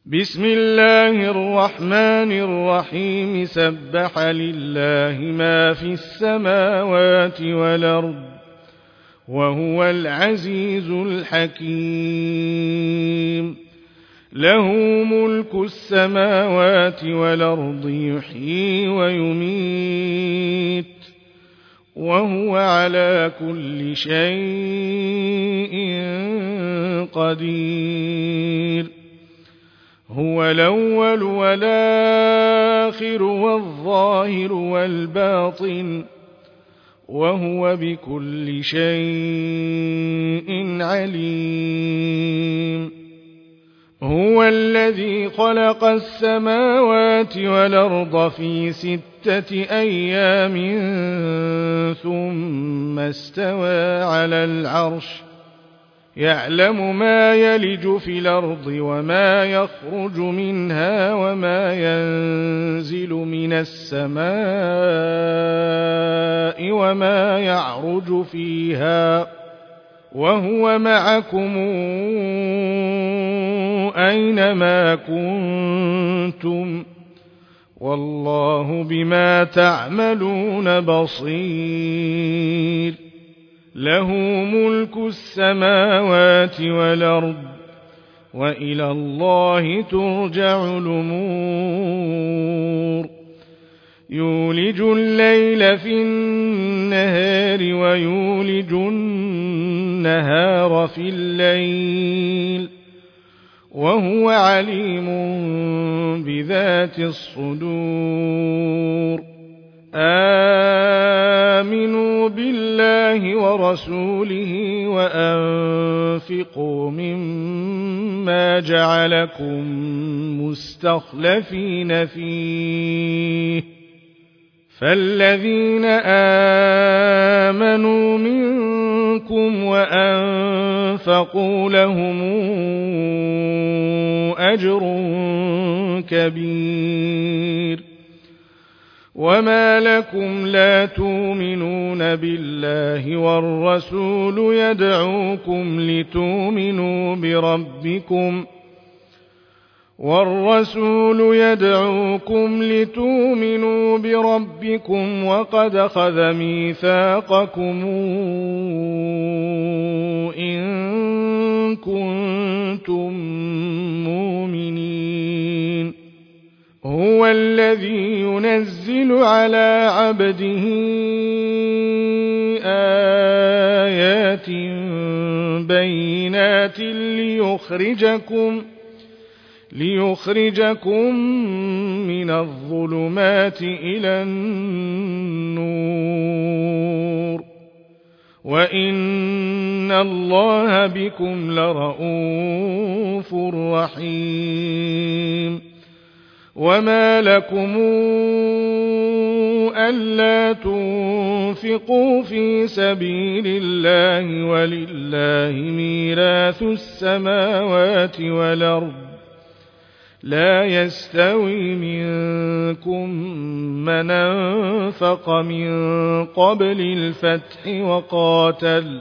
بسم الله الرحمن الرحيم سبح لله ما في السماوات والأرض وهو العزيز الحكيم له ملك السماوات والأرض يحيي ويميت وهو على كل شيء قدير هو الأول والآخر والظاهر والباطن وهو بكل شيء عليم هو الذي خلق السماوات والأرض في 6 أيام ثم استوى على العرش يعلم ما يلج في الأرض وما يخرج منها وما ينزل من السماء وما يعرج فيها وهو معكم أينما كنتم والله بما تعملون بصير له ملك السماوات والأرض وإلى الله ترجع الأمور يولج الليل في النهار ويولج النهار في الليل وهو عليم بذات الصدور آمنوا بالله ورسوله وأنفقوا مما جعلكم مستخلفين فيه فالذين آمنوا منكم وأنفقوا لهم أجر كبير وما لكم لا تؤمنون بالله والرسول يدعوكم لتؤمنوا بربكم وقد أخذ ميثاقكم إن كنتم مؤمنين هو الذي ينزل على عبده آيات بينات ليخرجكم من الظلمات إلى النور وإن الله بكم لرءوف رحيم وما لكم ألا تنفقوا في سبيل الله ولله ميراث السماوات والأرض لا يستوي منكم من أنفق من قبل الفتح وقاتل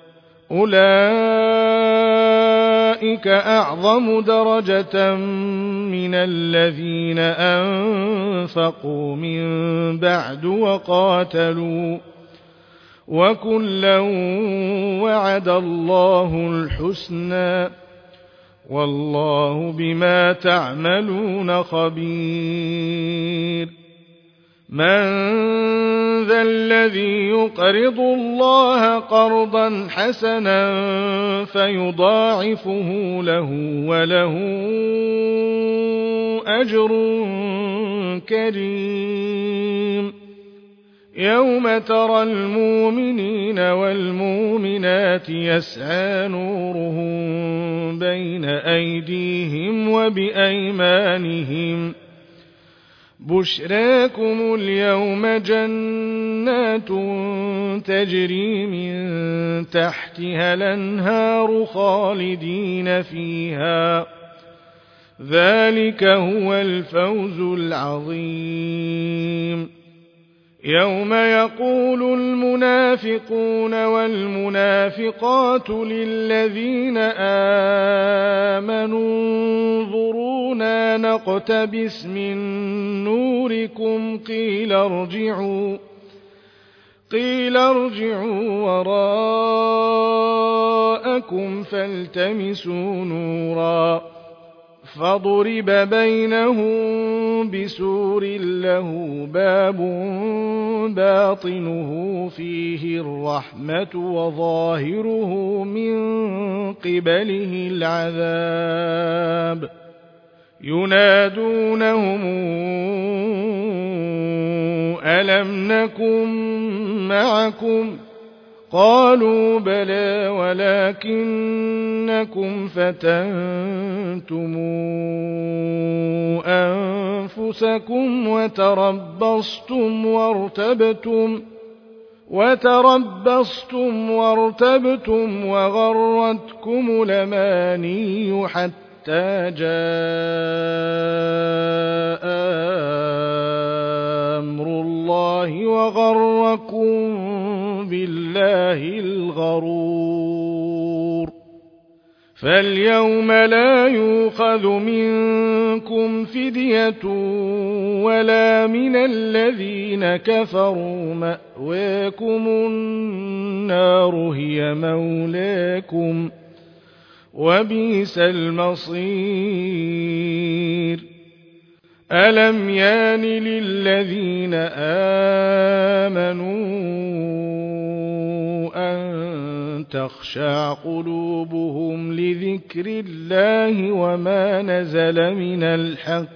أولئك أعظم درجة من الذين أنفقوا من بعد وقاتلوا وكلا وعد الله الحسنى والله بما تعملون خبير من ذا الذي يقرض الله قرضا حسنا فيضاعفه له وله أجر كريم يوم ترى المؤمنين والمؤمنات يسعى نورهم بين أيديهم وبأيمانهم بشراكم اليوم جنات تجري من تحتها الأنهار خالدين فيها ذلك هو الفوز العظيم يوم يقول المنافقون والمنافقات للذين آمنوا انظرونا ربنا نقتبس من نوركم قيل ارجعوا وراءكم فالتمسوا نورا فضرب بينهم بسور له باب باطنه فيه الرحمة وظاهره من قبله العذاب ينادونهم ألم نكن معكم قالوا بلى ولكنكم فتنتم أنفسكم وتربصتم وارتبتم وغرتكم الأماني حتى جاء أمر الله وغركم بالله الغرور فاليوم لا يؤخذ منكم فدية ولا من الذين كفروا مأواكم النار هي مولاكم وبئس المصير ألم يان للذين آمنوا أن تخشع قلوبهم لذكر الله وما نزل من الحق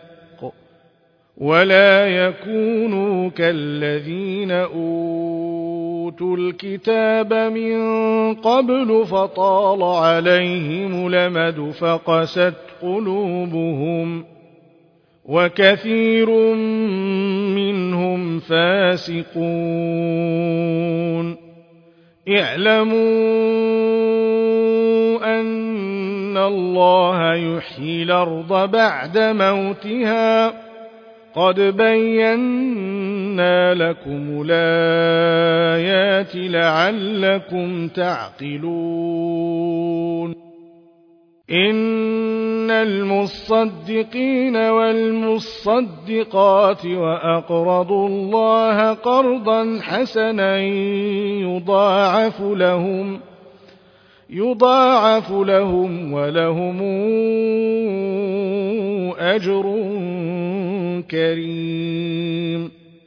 ولا يكونوا كالذين أوتوا الكتاب من قبل فطال عليهم الأمد فقست قلوبهم وكثير منهم فاسقون اعلموا أن الله يحيي الأرض بعد موتها قد بينا لكم الآيات لعلكم تعقلون إن المصدقين والمصدقات وأقرضوا الله قرضا حسنا يضاعف لهم ولهم أجر كريم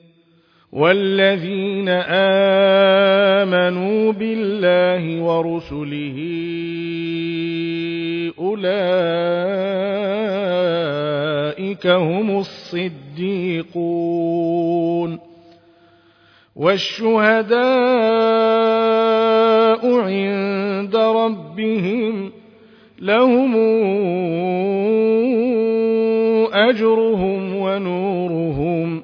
والذين آمنوا بالله ورسله أولئك هم الصديقون والشهداء عند ربهم لهم أجرهم ونورهم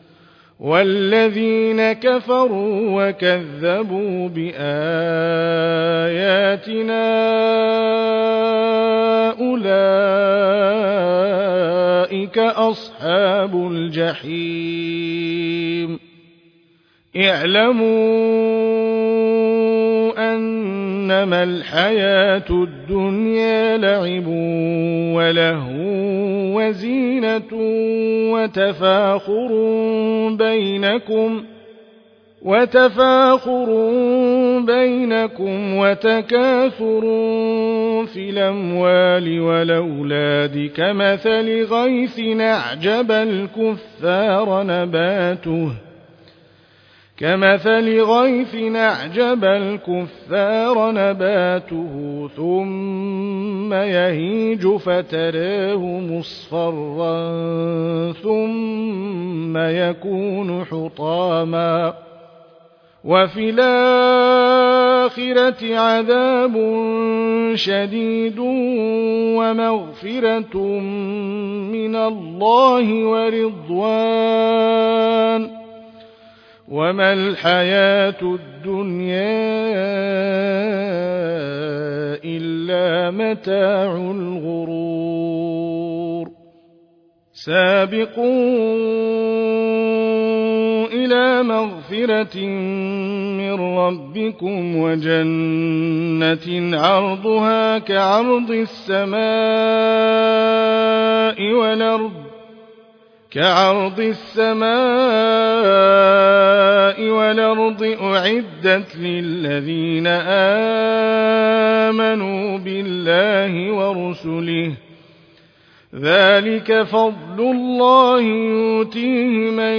والذين كفروا وكذبوا بآياتنا أولئك أصحاب الجحيم اعلموا أنما الحياة الدنيا لعب ولهو وزينة وتفاخر بينكم وتكاثر في الأموال والأولاد كمثل غيث أعجب الكفار نباته ثم يهيج فتراه مصفرا ثم يكون حطاما وفي الآخرة عذاب شديد ومغفرة من الله ورضوان وما الحياة الدنيا إلا متاع الغرور سابقوا إلى مغفرة من ربكم وجنة عرضها كعرض السماء والأرض كعرض السماء والأرض أعدت للذين آمنوا بالله ورسله ذلك فضل الله يؤتيه من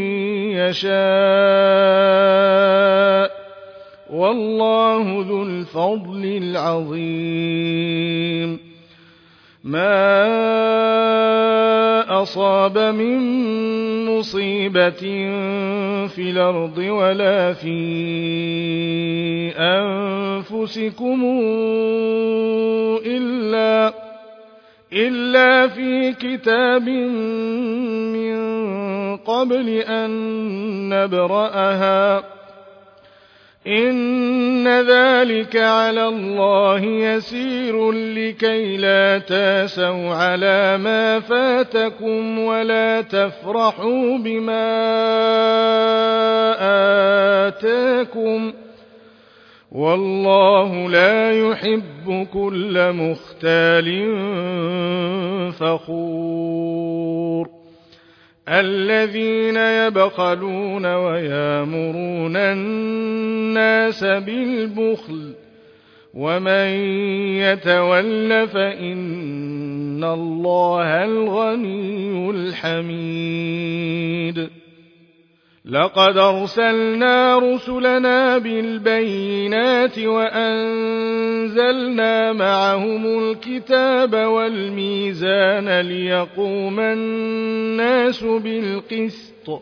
يشاء والله ذو الفضل العظيم ما أصاب من مصيبة في الأرض ولا في أنفسكم إلا في كتاب من قبل أن نبرأها إن ذلك على الله يسير لكي لا تاسوا على ما فاتكم ولا تفرحوا بما آتاكم والله لا يحب كل مختال فخور الذين يبخلون ويامرون الناس بالبخل ومن يتول فإن الله الغني الحميد لقد أرسلنا رسلنا بالبينات وأنزلنا معهم الكتاب والميزان ليقوم الناس بالقسط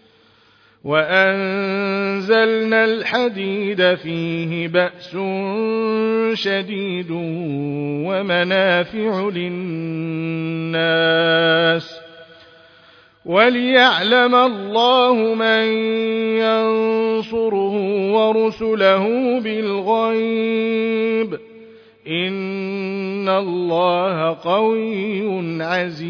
وأنزلنا الحديد فيه بأس شديد ومنافع للناس وليعلم الله من ينصره ورسله بالغيب إن الله قوي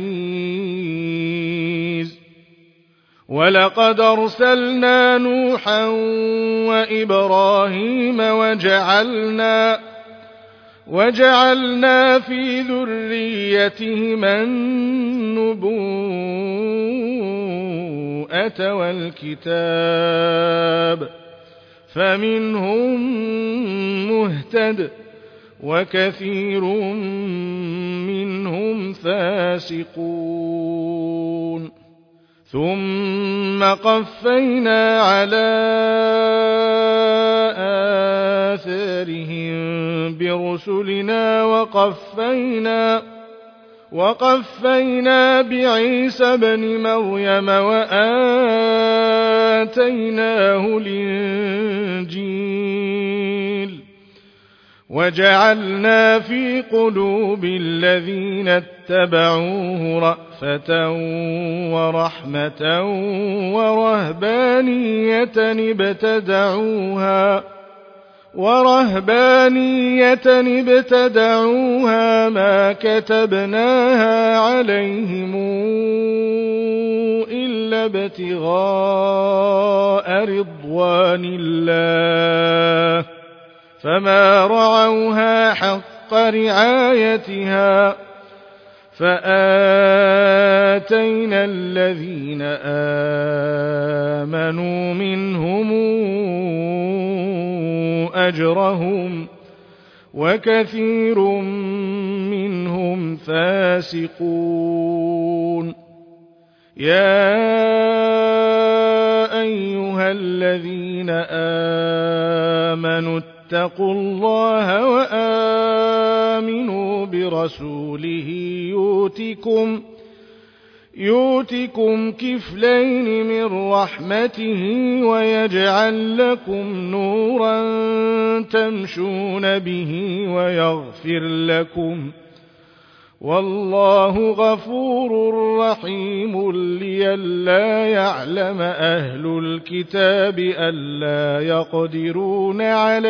عزيز ولقد أرسلنا نوحا وإبراهيم وجعلنا في ذريتهما النبوءة والكتاب فمنهم مهتد وكثير منهم فاسقون ثم قفينا على آثارهم برسلنا وقفينا بعيسى ابن مريم وآتيناه الإنجيل وجعلنا في قلوب الذين اتبعوه رأفة ورحمة ورهبانية ابتدعوها ما كتبناها عليهم إلا ابتغاء رضوان الله فما رعوها حق رعايتها فآتينا الذين آمنوا منهم أجرهم وكثير منهم فاسقون يا أيها الذين آمنوا اتقوا الله وآمنوا برسوله يؤتكم كفلين من رحمته ويجعل لكم نورا تمشون به ويغفر لكم والله غفور رحيم لئلا يعلم أهل الكتاب ألا يقدرون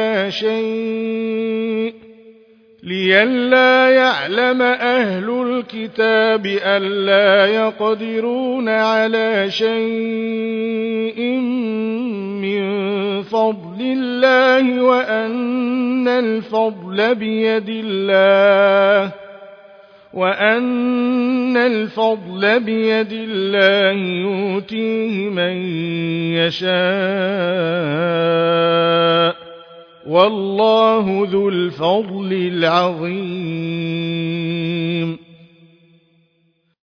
على شيء من فضل الله وأن الفضل بيد الله وأن الفضل بيد الله يؤتيه من يشاء والله ذو الفضل العظيم